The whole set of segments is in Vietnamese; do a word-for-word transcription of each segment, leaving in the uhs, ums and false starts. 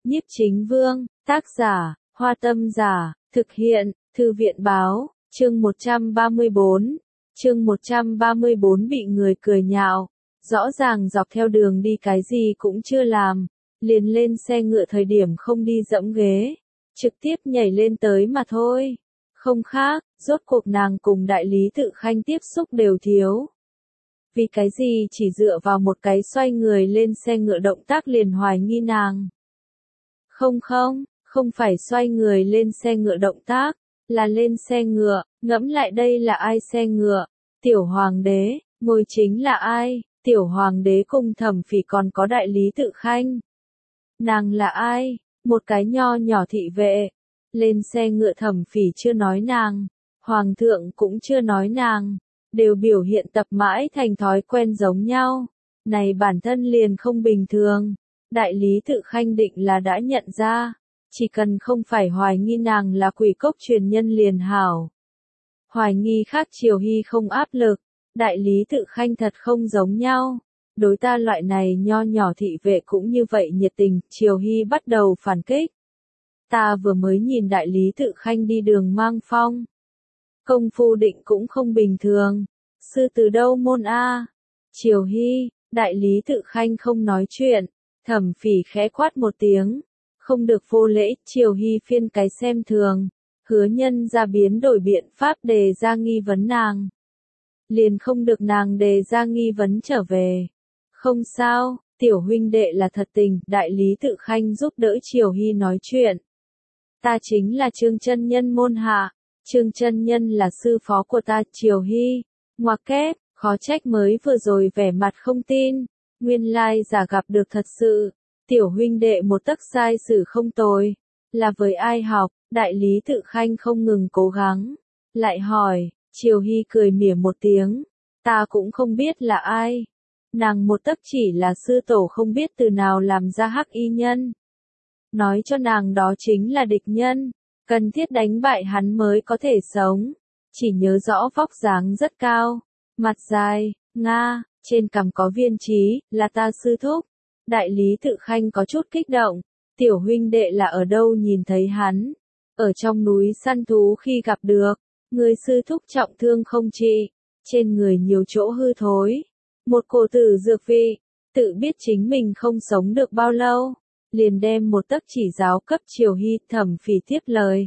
Nhiếp Chính Vương, tác giả, Hoa Tâm Giả, thực hiện, Thư viện báo, chương một trăm ba mươi bốn. Chương một trăm ba mươi bốn bị người cười nhạo, rõ ràng dọc theo đường đi cái gì cũng chưa làm, liền lên xe ngựa thời điểm không đi dẫm ghế, trực tiếp nhảy lên tới mà thôi. Không khác, rốt cuộc nàng cùng đại lý Tự Khanh tiếp xúc đều thiếu. Vì cái gì chỉ dựa vào một cái xoay người lên xe ngựa động tác liền hoài nghi nàng. Không không, không phải xoay người lên xe ngựa động tác, là lên xe ngựa, ngẫm lại đây là ai xe ngựa, tiểu hoàng đế, ngồi chính là ai, tiểu hoàng đế cùng Thẩm Phỉ còn có đại lý Tự Khanh. Nàng là ai, một cái nho nhỏ thị vệ, lên xe ngựa Thẩm Phỉ chưa nói nàng, hoàng thượng cũng chưa nói nàng, đều biểu hiện tập mãi thành thói quen giống nhau, này bản thân liền không bình thường. Đại lý Tự Khanh định là đã nhận ra, chỉ cần không phải hoài nghi nàng là quỷ cốc truyền nhân liền hảo. Hoài nghi khác Triều Hy không áp lực, đại lý Tự Khanh thật không giống nhau. Đối ta loại này nho nhỏ thị vệ cũng như vậy nhiệt tình, Triều Hy bắt đầu phản kích. Ta vừa mới nhìn đại lý Tự Khanh đi đường mang phong. Công phu định cũng không bình thường. Sư từ đâu môn A? Triều Hy, đại lý Tự Khanh không nói chuyện. Thẩm Phỉ khẽ quát một tiếng, không được vô lễ, Triều Hy phiên cái xem thường, hứa nhân ra biến đổi biện pháp đề ra nghi vấn nàng. Liền không được nàng đề ra nghi vấn trở về. Không sao, tiểu huynh đệ là thật tình, đại lý Tự Khanh giúp đỡ Triều Hy nói chuyện. Ta chính là Trương chân nhân môn hạ, Trương chân nhân là sư phó của ta, Triều Hy, ngoặc kép, khó trách mới vừa rồi vẻ mặt không tin. Nguyên lai giả gặp được thật sự, tiểu huynh đệ một tấc sai sử không tồi, là với ai học, đại lý Tự Khanh không ngừng cố gắng, lại hỏi, Triều Hy cười mỉa một tiếng, ta cũng không biết là ai, nàng một tấc chỉ là sư tổ không biết từ nào làm ra hắc y nhân, nói cho nàng đó chính là địch nhân, cần thiết đánh bại hắn mới có thể sống, chỉ nhớ rõ vóc dáng rất cao, mặt dài, Nga. Trên cằm có viên trí, là ta sư thúc. Đại lý Tự Khanh có chút kích động. Tiểu huynh đệ là ở đâu nhìn thấy hắn? Ở trong núi săn thú khi gặp được. Người sư thúc trọng thương không trị. Trên người nhiều chỗ hư thối. Một cổ tử dược vị. Tự biết chính mình không sống được bao lâu. Liền đem một tấc chỉ giáo cấp Triều Hy. Thẩm Phỉ tiếp lời.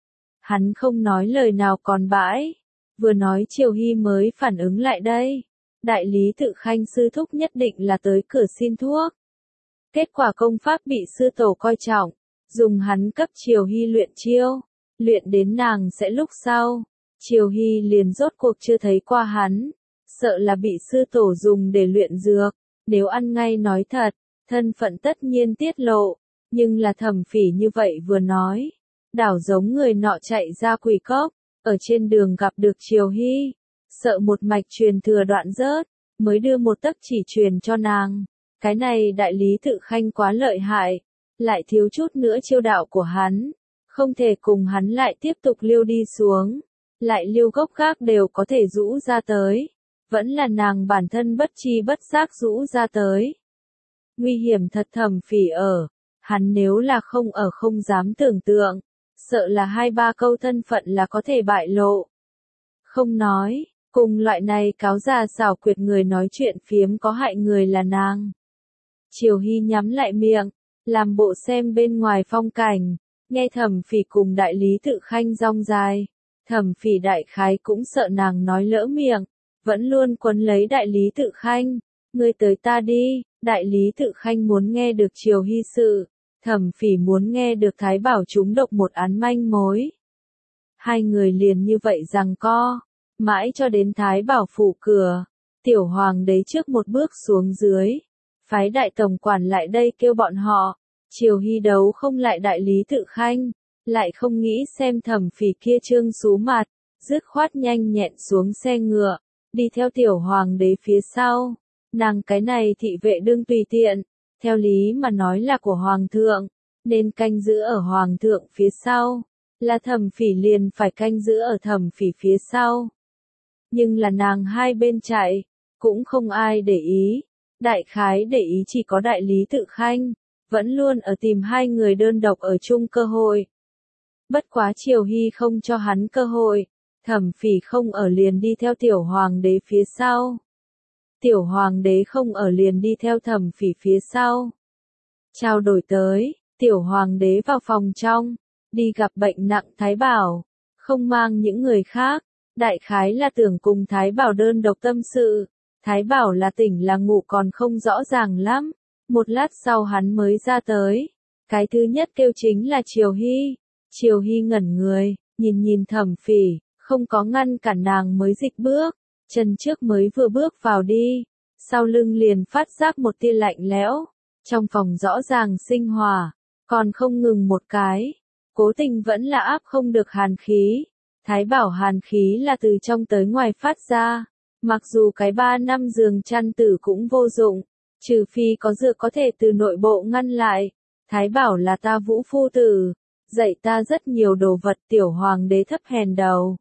Hắn không nói lời nào còn bãi. Vừa nói Triều Hy mới phản ứng lại đây. Đại lý Tự Khanh sư thúc nhất định là tới cửa xin thuốc. Kết quả công pháp bị sư tổ coi trọng, dùng hắn cấp Triều Hy luyện chiêu, luyện đến nàng sẽ lúc sau. Triều Hy liền rốt cuộc chưa thấy qua hắn, sợ là bị sư tổ dùng để luyện dược, nếu ăn ngay nói thật, thân phận tất nhiên tiết lộ, nhưng là Thẩm Phỉ như vậy vừa nói, đảo giống người nọ chạy ra quỷ cốc, ở trên đường gặp được Triều Hy. Sợ một mạch truyền thừa đoạn rớt, mới đưa một tấc chỉ truyền cho nàng. Cái này đại lý Tự Khanh quá lợi hại, lại thiếu chút nữa chiêu đạo của hắn, không thể cùng hắn lại tiếp tục liêu đi xuống, lại liêu gốc gác đều có thể rũ ra tới, vẫn là nàng bản thân bất chi bất giác rũ ra tới. Nguy hiểm thật. Thẩm Phỉ ở, hắn nếu là không ở không dám tưởng tượng, sợ là hai ba câu thân phận là có thể bại lộ. Không nói. Cùng loại này cáo già xảo quyệt người nói chuyện phiếm có hại người là nàng. Triều Hy nhắm lại miệng, làm bộ xem bên ngoài phong cảnh, nghe Thẩm Phỉ cùng đại lý Tự Khanh rong dài. Thẩm Phỉ đại khái cũng sợ nàng nói lỡ miệng, vẫn luôn quấn lấy đại lý Tự Khanh. Ngươi tới ta đi, đại lý Tự Khanh muốn nghe được Triều Hy sự, Thẩm Phỉ muốn nghe được Thái Bảo trúng độc một án manh mối. Hai người liền như vậy giằng co. Mãi cho đến Thái Bảo phủ cửa, tiểu hoàng đế trước một bước xuống dưới, phái đại tổng quản lại đây kêu bọn họ, Triều Hy đấu không lại đại lý Tự Khanh, lại không nghĩ xem Thẩm Phỉ kia trương xú mặt, dứt khoát nhanh nhẹn xuống xe ngựa, đi theo tiểu hoàng đế phía sau, nàng cái này thị vệ đương tùy tiện, theo lý mà nói là của hoàng thượng, nên canh giữ ở hoàng thượng phía sau, là Thẩm Phỉ liền phải canh giữ ở Thẩm Phỉ phía sau. Nhưng là nàng hai bên chạy, cũng không ai để ý, đại khái để ý chỉ có đại lý Tự Khanh, vẫn luôn ở tìm hai người đơn độc ở chung cơ hội. Bất quá Triều Hy không cho hắn cơ hội, Thẩm Phỉ không ở liền đi theo tiểu hoàng đế phía sau. Tiểu hoàng đế không ở liền đi theo Thẩm Phỉ phía sau. Trao đổi tới, tiểu hoàng đế vào phòng trong, đi gặp bệnh nặng Thái Bảo, không mang những người khác, đại khái là tưởng cùng Thái Bảo đơn độc tâm sự. Thái Bảo là tỉnh là ngủ còn không rõ ràng lắm, một lát sau hắn mới ra tới. Cái thứ nhất kêu chính là Triều Hy. Triều Hy ngẩn người, nhìn nhìn Thẩm Phỉ, không có ngăn cản nàng mới dịch bước, chân trước mới vừa bước vào đi, sau lưng liền phát giác một tia lạnh lẽo, trong phòng rõ ràng sinh hỏa, còn không ngừng một cái, cố tình vẫn là áp không được hàn khí. Thái Bảo hàn khí là từ trong tới ngoài phát ra, mặc dù cái ba năm giường chăn tử cũng vô dụng, trừ phi có dược có thể từ nội bộ ngăn lại. Thái Bảo là ta Vũ phu tử, dạy ta rất nhiều đồ vật, tiểu hoàng đế thấp hèn đầu.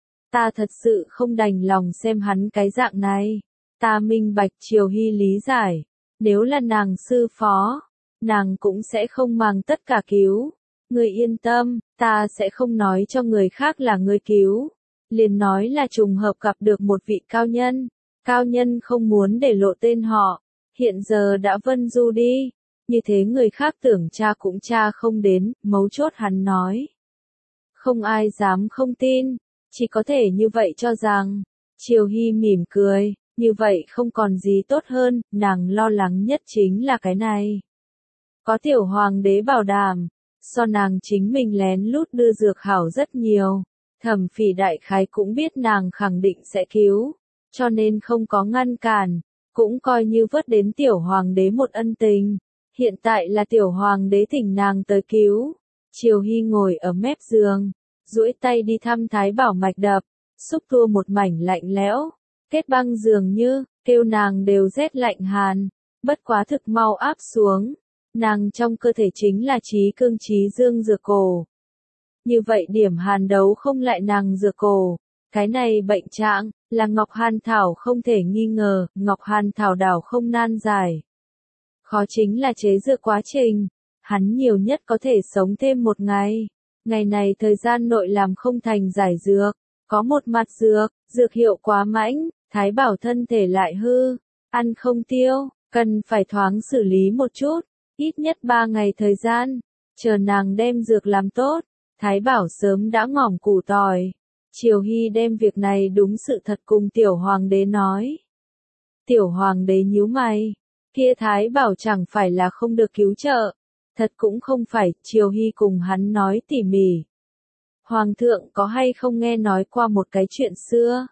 Ta thật sự không đành lòng xem hắn cái dạng này. Ta minh bạch Triều Hy lý giải, nếu là nàng sư phó, nàng cũng sẽ không mang tất cả cứu. Ngươi yên tâm, ta sẽ không nói cho người khác là ngươi cứu. Liền nói là trùng hợp gặp được một vị cao nhân. Cao nhân không muốn để lộ tên họ, hiện giờ đã vân du đi. Như thế người khác tưởng tra cũng tra không đến, mấu chốt hắn nói. Không ai dám không tin, chỉ có thể như vậy cho rằng. Triều Hy mỉm cười, như vậy không còn gì tốt hơn, nàng lo lắng nhất chính là cái này. Có tiểu hoàng đế bảo đảm, so nàng chính mình lén lút đưa dược hảo rất nhiều. Thẩm Phỉ đại khái cũng biết nàng khẳng định sẽ cứu, cho nên không có ngăn cản, cũng coi như vớt đến tiểu hoàng đế một ân tình. Hiện tại là tiểu hoàng đế thỉnh nàng tới cứu. Triều Hy ngồi ở mép giường, duỗi tay đi thăm Thái Bảo mạch đập, xúc tua một mảnh lạnh lẽo, kết băng dường như, kêu nàng đều rét lạnh hàn, bất quá thực mau áp xuống. Nàng trong cơ thể chính là trí cương trí dương dược cổ. Như vậy điểm hàn đấu không lại nàng dược cổ. Cái này bệnh trạng, là Ngọc Hàn Thảo không thể nghi ngờ, Ngọc Hàn Thảo đảo không nan giải. Khó chính là chế dược quá trình, hắn nhiều nhất có thể sống thêm một ngày. Ngày này thời gian nội làm không thành giải dược, có một mặt dược, dược hiệu quá mãnh, Thái Bảo thân thể lại hư, ăn không tiêu, cần phải thoáng xử lý một chút, ít nhất ba ngày thời gian, chờ nàng đem dược làm tốt. Thái Bảo sớm đã ngỏm củ tỏi. Triều Hy đem việc này đúng sự thật cùng tiểu hoàng đế nói. Tiểu hoàng đế nhíu mày, kia Thái Bảo chẳng phải là không được cứu trợ. Thật cũng không phải, Triều Hy cùng hắn nói tỉ mỉ. Hoàng thượng có hay không nghe nói qua một cái chuyện xưa?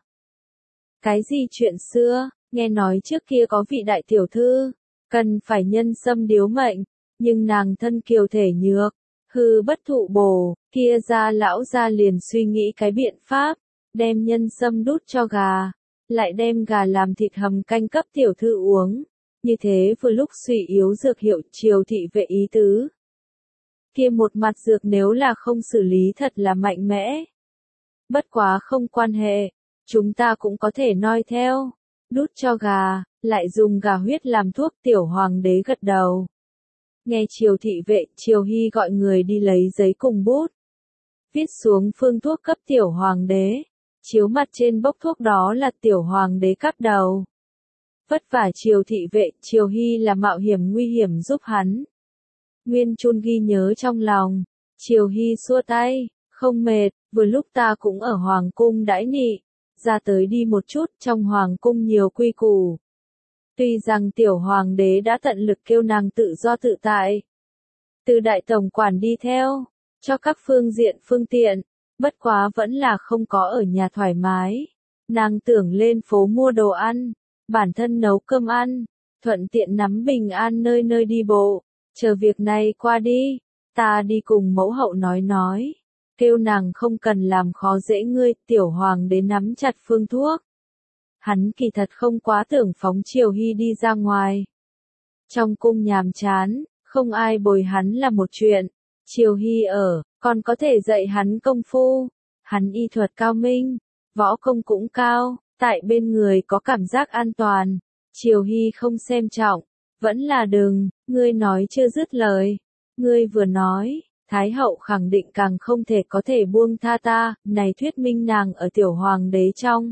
Cái gì chuyện xưa? Nghe nói trước kia có vị đại tiểu thư, cần phải nhân sâm điếu mệnh, nhưng nàng thân kiều thể nhược, hư bất thụ bổ, kia ra lão ra liền suy nghĩ cái biện pháp, đem nhân sâm đút cho gà, lại đem gà làm thịt hầm canh cấp tiểu thư uống. Như thế vừa lúc suy yếu dược hiệu, Triều thị vệ ý tứ. Kia một mặt dược nếu là không xử lý thật là mạnh mẽ. Bất quá không quan hệ, chúng ta cũng có thể noi theo. Đút cho gà, lại dùng gà huyết làm thuốc, tiểu hoàng đế gật đầu. Nghe Triều thị vệ, Triều Hy gọi người đi lấy giấy cùng bút. Viết xuống phương thuốc cấp tiểu hoàng đế. Chiếu mặt trên bốc thuốc đó là tiểu hoàng đế cắt đầu. Vất vả Triều thị vệ, Triều Hy là mạo hiểm nguy hiểm giúp hắn. Nguyên Chun ghi nhớ trong lòng. Triều Hy xua tay, không mệt, vừa lúc ta cũng ở hoàng cung đãi nị. Ra tới đi một chút, trong hoàng cung nhiều quy củ. Tuy rằng tiểu hoàng đế đã tận lực kêu nàng tự do tự tại. Từ đại tổng quản đi theo, cho các phương diện phương tiện, bất quá vẫn là không có ở nhà thoải mái. Nàng tưởng lên phố mua đồ ăn, bản thân nấu cơm ăn, thuận tiện nắm bình an nơi nơi đi bộ, chờ việc này qua đi, ta đi cùng mẫu hậu nói nói. Kêu nàng không cần làm khó dễ ngươi, tiểu hoàng đế nắm chặt phương thuốc. Hắn kỳ thật không quá tưởng phóng Triều Hy đi ra ngoài. Trong cung nhàm chán, không ai bồi hắn là một chuyện. Triều Hy ở, còn có thể dạy hắn công phu. Hắn y thuật cao minh, võ công cũng cao, tại bên người có cảm giác an toàn. Triều Hy không xem trọng, Vẫn là đừng, ngươi nói chưa dứt lời. Ngươi vừa nói, Thái hậu khẳng định càng không thể có thể buông tha ta, này thuyết minh nàng ở tiểu hoàng đế trong.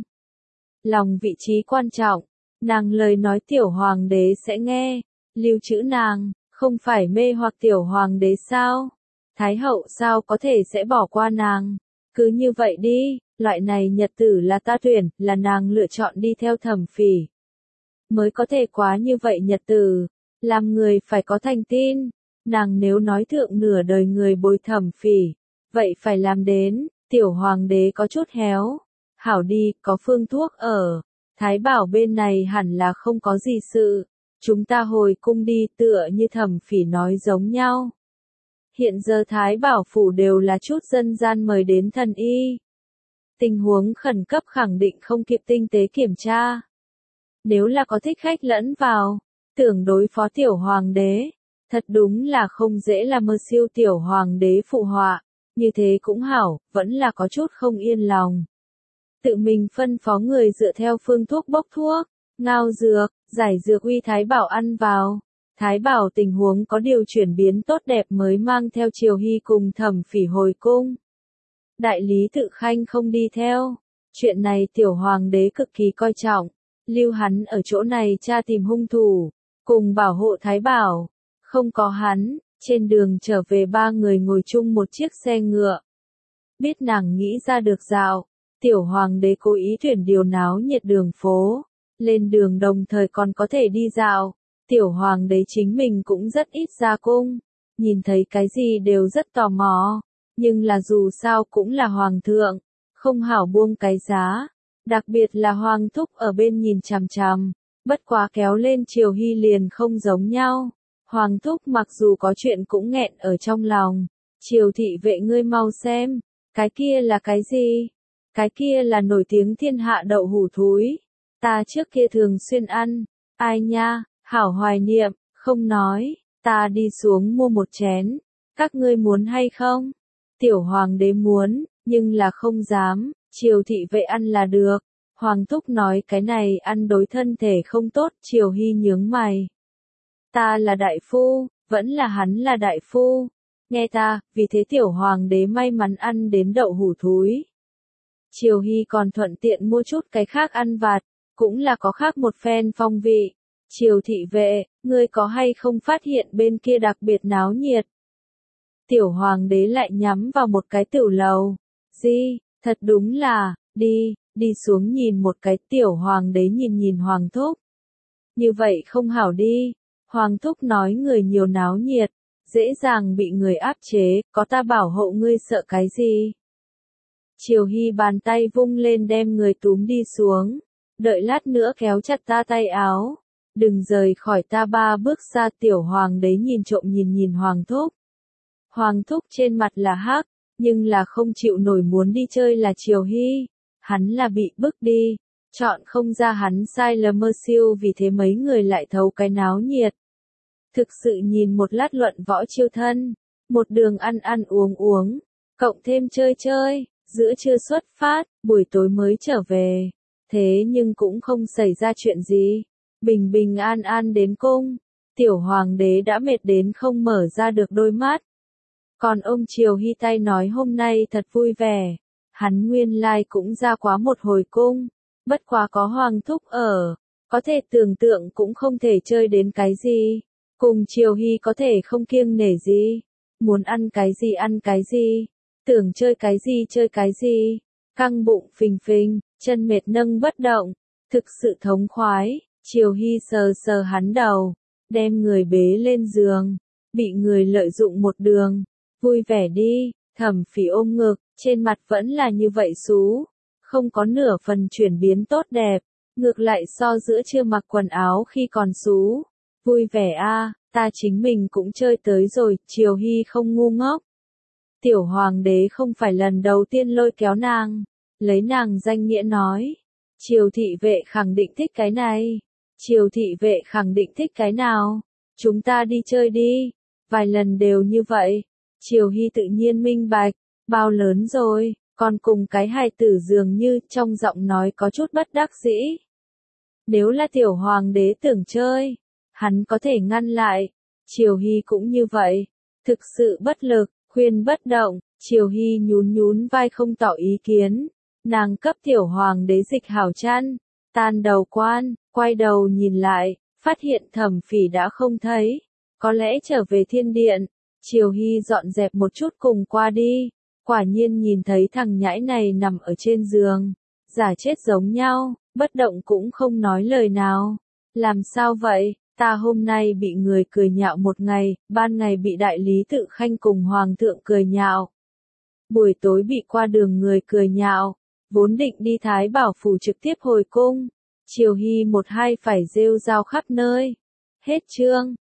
Lòng vị trí quan trọng, nàng lời nói tiểu hoàng đế sẽ nghe, lưu trữ nàng, không phải mê hoặc tiểu hoàng đế sao? Thái hậu sao có thể sẽ bỏ qua nàng? Cứ như vậy đi, loại này nhật tử là ta tuyển, là nàng lựa chọn đi theo Thẩm Phỉ. Mới có thể quá như vậy nhật tử, làm người phải có thành tin. Nàng nếu nói thượng nửa đời người bồi Thẩm Phỉ, vậy phải làm đến, tiểu hoàng đế có chút héo. Hảo đi, có phương thuốc ở. Thái bảo bên này hẳn là không có gì sự. Chúng ta hồi cung đi tựa như Thẩm Phỉ nói giống nhau. Hiện giờ Thái bảo phủ đều là chút dân gian mời đến thần y. Tình huống khẩn cấp khẳng định không kịp tinh tế kiểm tra. Nếu là có thích khách lẫn vào, tưởng đối phó tiểu hoàng đế, thật đúng là không dễ là mơ siêu tiểu hoàng đế phụ họa, như thế cũng hảo, vẫn là có chút không yên lòng. Tự mình phân phó người dựa theo phương thuốc bốc thuốc, ngao dược, giải dược uy Thái bảo ăn vào. Thái bảo tình huống có điều chuyển biến tốt đẹp mới mang theo Triều Hy cùng Thẩm Phỉ hồi cung. Đại lý Tự Khanh không đi theo. Chuyện này tiểu hoàng đế cực kỳ coi trọng. Lưu hắn ở chỗ này tra tìm hung thủ, cùng bảo hộ Thái bảo. Không có hắn, trên đường trở về ba người ngồi chung một chiếc xe ngựa. Biết nàng nghĩ ra được dạo, tiểu hoàng đế cố ý tuyển điều náo nhiệt đường phố. Lên đường đồng thời còn có thể đi dạo. Tiểu hoàng đế chính mình cũng rất ít ra cung. Nhìn thấy cái gì đều rất tò mò. Nhưng là dù sao cũng là hoàng thượng. Không hảo buông cái giá. Đặc biệt là hoàng thúc ở bên nhìn chằm chằm. Bất quá kéo lên Triều Hy liền không giống nhau. Hoàng thúc mặc dù có chuyện cũng nghẹn ở trong lòng. Triều thị vệ ngươi mau xem. Cái kia là cái gì? Cái kia là nổi tiếng thiên hạ đậu hủ thúi. Ta trước kia thường xuyên ăn. Ai nha, hảo hoài niệm, không nói. Ta đi xuống mua một chén. Các ngươi muốn hay không? Tiểu hoàng đế muốn, nhưng là không dám. Triều thị vệ ăn là được. Hoàng thúc nói cái này ăn đối thân thể không tốt. Triều Hy nhướng mày. Ta là đại phu, vẫn là hắn là đại phu. Nghe ta, vì thế tiểu hoàng đế may mắn ăn đến đậu hủ thúi. Triều Hy còn thuận tiện mua chút cái khác ăn vặt, cũng là có khác một phen phong vị. Triều thị vệ, ngươi có hay không phát hiện bên kia đặc biệt náo nhiệt? Tiểu hoàng đế lại nhắm vào một cái tiểu lầu. Gì, thật đúng là, đi, đi xuống nhìn một cái. Tiểu hoàng đế nhìn nhìn hoàng thúc. Như vậy không hảo đi. Hoàng thúc nói người nhiều náo nhiệt, dễ dàng bị người áp chế, có ta bảo hộ ngươi sợ cái gì? Triều Hy bàn tay vung lên đem người túm đi xuống, đợi lát nữa kéo chặt ta tay áo, đừng rời khỏi ta ba bước xa. Tiểu hoàng đế nhìn trộm nhìn nhìn hoàng thúc. Hoàng thúc trên mặt là hắc, nhưng là không chịu nổi muốn đi chơi là Triều Hy, hắn là bị bức đi. Chọn không ra hắn sai lầm mơ siêu vì thế mấy người lại thấu cái náo nhiệt. Thực sự nhìn một lát luận võ chiêu thân, một đường ăn ăn uống uống, cộng thêm chơi chơi, giữa trưa xuất phát, buổi tối mới trở về. Thế nhưng cũng không xảy ra chuyện gì, bình bình an an đến cung, tiểu hoàng đế đã mệt đến không mở ra được đôi mắt. Còn ông Triều Hy tay nói hôm nay thật vui vẻ, hắn nguyên lai cũng ra quá một hồi cung. Bất quá có hoàng thúc ở, có thể tưởng tượng cũng không thể chơi đến cái gì. Cùng Triều Hy có thể không kiêng nể gì. Muốn ăn cái gì ăn cái gì. Tưởng chơi cái gì chơi cái gì. Căng bụng phình phình, chân mệt nâng bất động. Thực sự thống khoái. Triều Hy sờ sờ hắn đầu. Đem người bế lên giường. Bị người lợi dụng một đường. Vui vẻ đi. Thẩm Phỉ ôm ngực, trên mặt vẫn là như vậy xú. Không có nửa phần chuyển biến tốt đẹp, ngược lại so giữa chưa mặc quần áo khi còn xú. Vui vẻ a, à, ta chính mình cũng chơi tới rồi. Triều Hy không ngu ngốc. Tiểu hoàng đế không phải lần đầu tiên lôi kéo nàng, lấy nàng danh nghĩa nói. Triều thị vệ khẳng định thích cái này. Triều thị vệ khẳng định thích cái nào? Chúng ta đi chơi đi. Vài lần đều như vậy. Triều Hy tự nhiên minh bạch, bao lớn rồi. Còn cùng cái hài tử dường như trong giọng nói có chút bất đắc dĩ. Nếu là tiểu hoàng đế tưởng chơi, hắn có thể ngăn lại. Triều Hy cũng như vậy. Thực sự bất lực, khuyên bất động, Triều Hy nhún nhún vai không tỏ ý kiến. Nàng cấp tiểu hoàng đế dịch hảo chăn, tan đầu quan, quay đầu nhìn lại, phát hiện Thẩm Phỉ đã không thấy. Có lẽ trở về thiên điện. Triều Hy dọn dẹp một chút cùng qua đi. Quả nhiên nhìn thấy thằng nhãi này nằm ở trên giường. Giả chết giống nhau, bất động cũng không nói lời nào. Làm sao vậy? Ta hôm nay bị người cười nhạo một ngày, ban ngày bị đại lý tự khanh cùng hoàng thượng cười nhạo. Buổi tối bị qua đường người cười nhạo, vốn định đi Thái Bảo phủ trực tiếp hồi cung. Triều Hy một hai phải rêu rao khắp nơi. Hết chương.